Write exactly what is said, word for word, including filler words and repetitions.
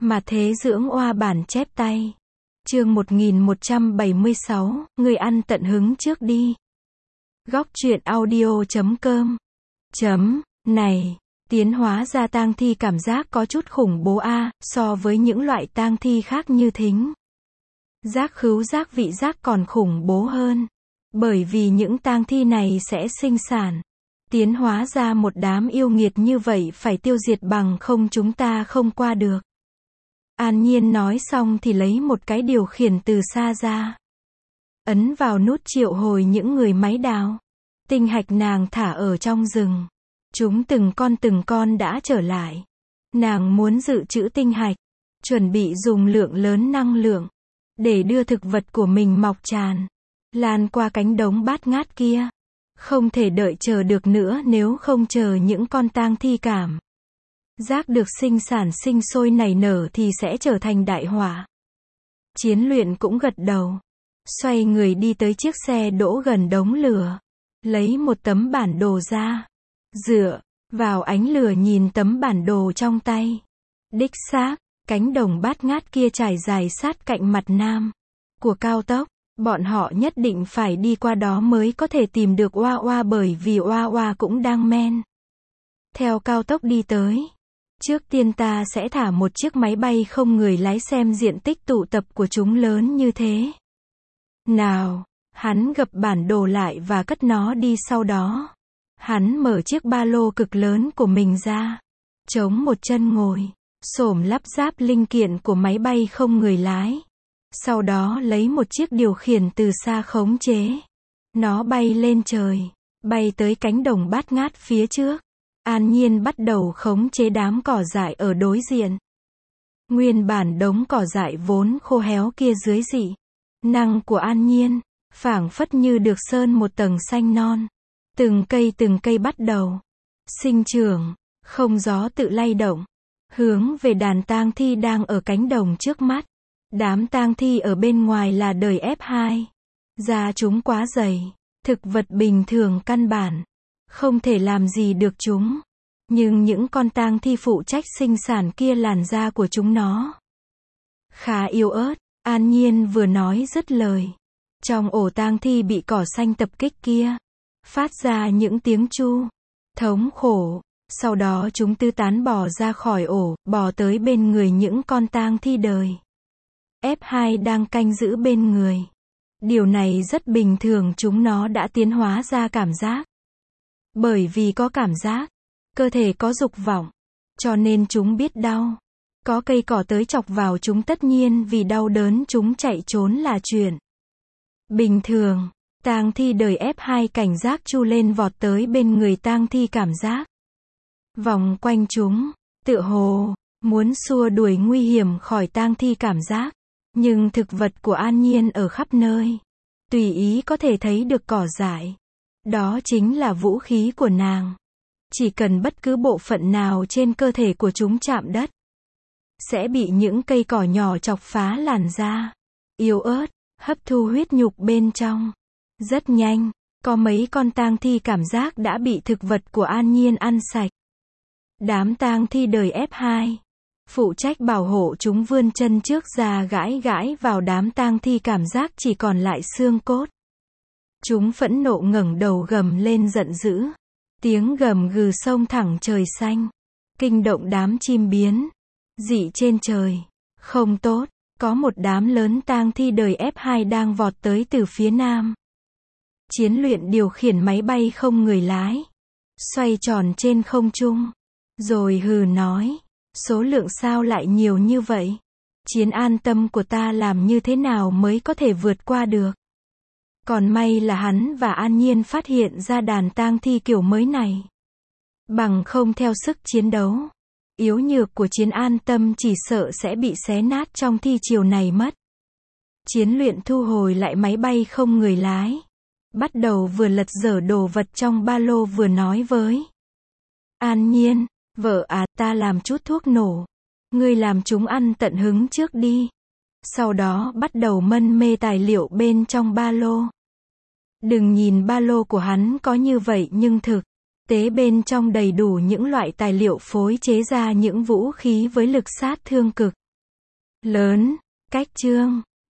Mà thế dưỡng oa bản chép tay. Chương một nghìn một trăm bảy mươi sáu, người ăn tận hứng trước đi. Góc truyện audio chấm com. Chấm, này, tiến hóa ra tang thi cảm giác có chút khủng bố a, so với những loại tang thi khác như thính giác khứu giác vị giác còn khủng bố hơn. Bởi vì những tang thi này sẽ sinh sản, tiến hóa ra một đám yêu nghiệt như vậy phải tiêu diệt bằng không chúng ta không qua được. An Nhiên nói xong thì lấy một cái điều khiển từ xa ra. Ấn vào nút triệu hồi những người máy đào. Tinh hạch nàng thả ở trong rừng. Chúng từng con từng con đã trở lại. Nàng muốn dự trữ tinh hạch, chuẩn bị dùng lượng lớn năng lượng, để đưa thực vật của mình mọc tràn, lan qua cánh đống bát ngát kia. Không thể đợi chờ được nữa, nếu không chờ những con tang thi cảm giác được sinh sản sinh sôi nảy nở thì sẽ trở thành đại họa. Chiến luyện cũng gật đầu. Xoay người đi tới chiếc xe đỗ gần đống lửa. Lấy một tấm bản đồ ra. Dựa vào ánh lửa nhìn tấm bản đồ trong tay. Đích xác, cánh đồng bát ngát kia trải dài sát cạnh mặt nam của cao tốc. Bọn họ nhất định phải đi qua đó mới có thể tìm được Oa Oa, bởi vì Oa Oa cũng đang men theo cao tốc đi tới. Trước tiên ta sẽ thả một chiếc máy bay không người lái xem diện tích tụ tập của chúng lớn như thế nào. Hắn gập bản đồ lại và cất nó đi, sau đó hắn mở chiếc ba lô cực lớn của mình ra, chống một chân ngồi, xổm lắp ráp linh kiện của máy bay không người lái. Sau đó lấy một chiếc điều khiển từ xa khống chế. Nó bay lên trời, bay tới cánh đồng bát ngát phía trước. An Nhiên bắt đầu khống chế đám cỏ dại ở đối diện. Nguyên bản đống cỏ dại vốn khô héo kia dưới dị năng của An Nhiên, phảng phất như được sơn một tầng xanh non. Từng cây từng cây bắt đầu sinh trưởng, không gió tự lay động, hướng về đàn tang thi đang ở cánh đồng trước mắt. Đám tang thi ở bên ngoài là đời ép hai. Da chúng quá dày, thực vật bình thường căn bản không thể làm gì được chúng. Nhưng những con tang thi phụ trách sinh sản kia, làn da của chúng nó khá yếu ớt. An Nhiên vừa nói dứt lời, trong ổ tang thi bị cỏ xanh tập kích kia phát ra những tiếng chu thống khổ. Sau đó chúng tứ tán bò ra khỏi ổ, bò tới bên người những con tang thi đời ép hai đang canh giữ bên người. Điều này rất bình thường, chúng nó đã tiến hóa ra cảm giác. Bởi vì có cảm giác, cơ thể có dục vọng, cho nên chúng biết đau. Có cây cỏ tới chọc vào chúng, tất nhiên vì đau đớn chúng chạy trốn là chuyện bình thường. Tang thi đời ép hai cảnh giác chu lên vọt tới bên người tang thi cảm giác, vòng quanh chúng, tựa hồ muốn xua đuổi nguy hiểm khỏi tang thi cảm giác. Nhưng thực vật của An Nhiên ở khắp nơi, tùy ý có thể thấy được cỏ dại. Đó chính là vũ khí của nàng. Chỉ cần bất cứ bộ phận nào trên cơ thể của chúng chạm đất, sẽ bị những cây cỏ nhỏ chọc phá làn da yếu ớt, hấp thu huyết nhục bên trong. Rất nhanh, có mấy con tang thi cảm giác đã bị thực vật của An Nhiên ăn sạch. Đám tang thi đời ép hai phụ trách bảo hộ chúng vươn chân trước ra gãi gãi vào đám tang thi cảm giác chỉ còn lại xương cốt. Chúng phẫn nộ ngẩng đầu gầm lên giận dữ. Tiếng gầm gừ xông thẳng trời xanh, kinh động đám chim biến dị trên trời. Không tốt, có một đám lớn tang thi đời ép hai đang vọt tới từ phía nam. Chiến luyện điều khiển máy bay không người lái, xoay tròn trên không trung, rồi hừ nói. Số lượng sao lại nhiều như vậy? Chiến an tâm của ta làm như thế nào mới có thể vượt qua được? Còn may là hắn và An Nhiên phát hiện ra đàn tang thi kiểu mới này. Bằng không theo sức chiến đấu yếu nhược của chiến an tâm chỉ sợ sẽ bị xé nát trong thi chiều này mất. Chiến luyện thu hồi lại máy bay không người lái, bắt đầu vừa lật dở đồ vật trong ba lô vừa nói với An Nhiên. Vợ à, ta làm chút thuốc nổ. Ngươi làm chúng ăn tận hứng trước đi. Sau đó bắt đầu mân mê tài liệu bên trong ba lô. Đừng nhìn ba lô của hắn có như vậy nhưng thực tế bên trong đầy đủ những loại tài liệu phối chế ra những vũ khí với lực sát thương cực lớn, cách chương.